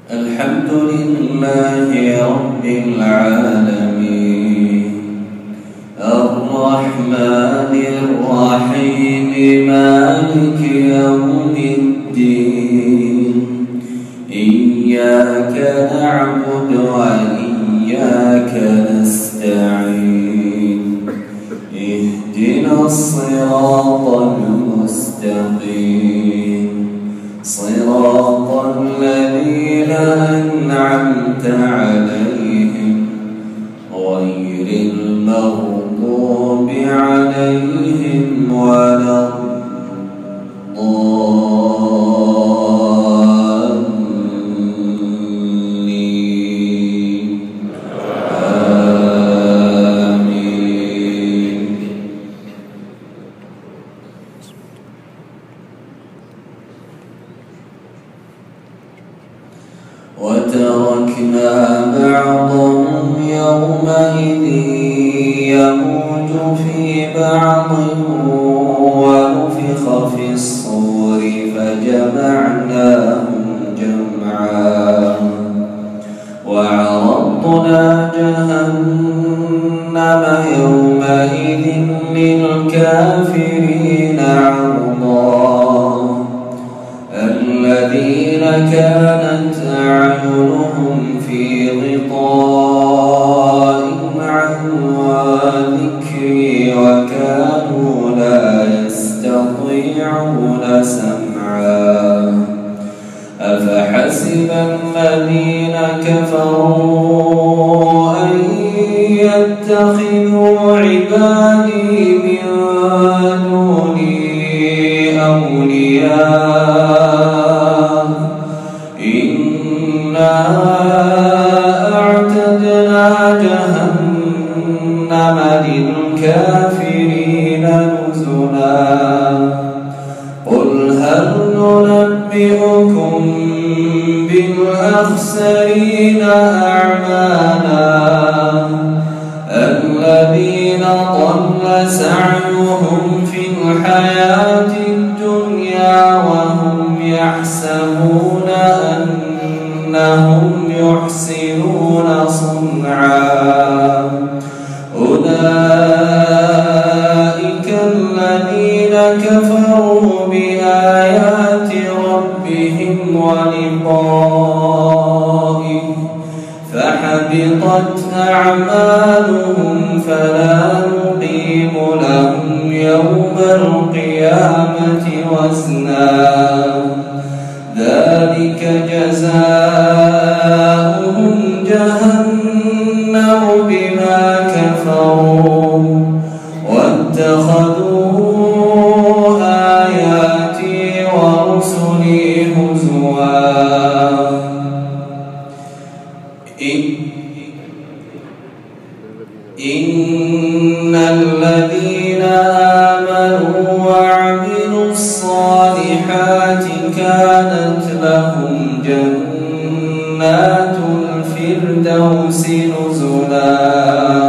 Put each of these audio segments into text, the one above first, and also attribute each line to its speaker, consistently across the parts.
Speaker 1: الحمد لله رب العالمين الرحمن الرحيم مالك يوم الدين إياك نعبد وإياك نستعين اهدنا الصراط المستقيم صراط الذين أنعمت عليهم غير المغضوب عليهم ولا الضالين آمين. وتركنا بعضهم يومئذ يموج في بعض ونفخ في الصور فجمعناهم جمعا وعرضنا جهنم يومئذ للكافرين عرضا الذين كانت أعينهم في غطاء عن ذكري وكانوا لا يستطيعون سمعا أفحسب الذين كفروا أن يتخذوا عبادي من دوني أولياء إنا أعتدنا جهنم للكافرين نزلا قل هل ننبئكم بالأخسرين أعمالا الذين ضل سعيهم في الحياة الدنيا وهم يحسبون أنهم يحسنون صنعا أولئك الذين كفروا بآيات ربهم ولقائه فحبطت أعمالهم فلا نقيم لهم يوم القيامة وزنا ذلك جزاؤهم جهنم بما كفروا واتخذوا آياتي ورسلي هزوا إن الذين آمنوا وعملوا الصالحات كانت لهم جنات الفردوس نزلا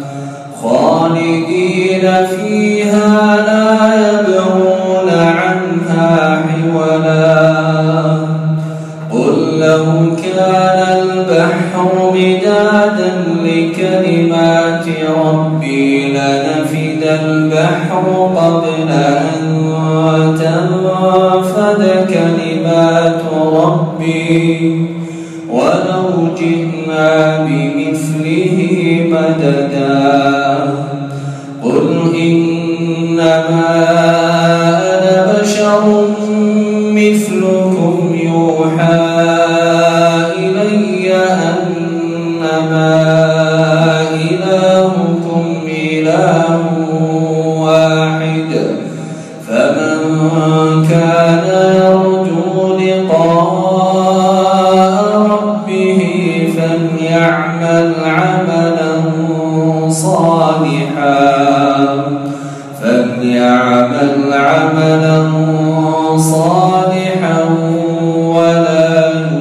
Speaker 1: خالدين فيها لا يبغون عنها حولا قل لو كان البحر مدادا لكلمات ربي لنفد البحر قبل أن تنفد كلمات ربي ولو جئنا بمثله مددا قل إنما أنا بشر مثلكم يوحى إلي أنما إلهكم إله واحد فمن كان يرجو لقاء ربه فليعمل عملا صالحا ولا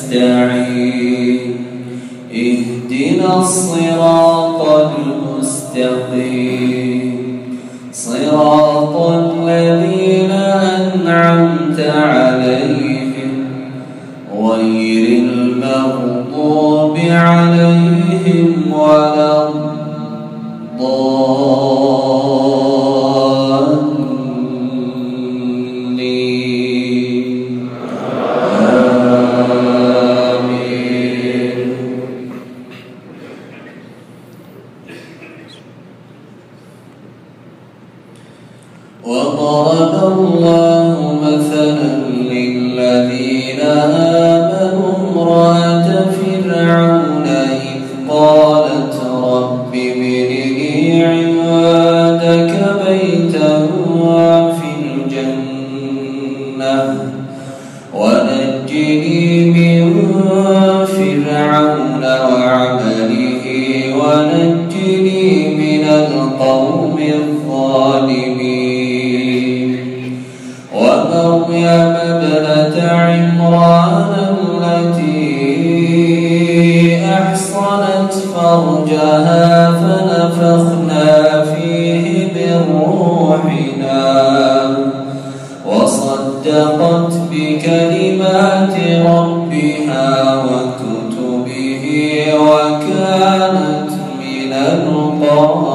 Speaker 1: نستعين اهدنا الصراط المستقيم صراط الذين أنعمت عليهم غير المغضوب عليهم ولا الضالين آمين. وضرب الله مثلا للذين آمنوا امرأة فرعون إذ قالت رب ابن لي عندك بيتا في الجنة ونجني من فرعون وعمله ونجني من القوم الظالمين. ومريم ابنة عمران التي أحصنت فرجها فنفخنا فيه من روحنا وصدقت بكلمات ربها وكتبه وكانت من القانتين.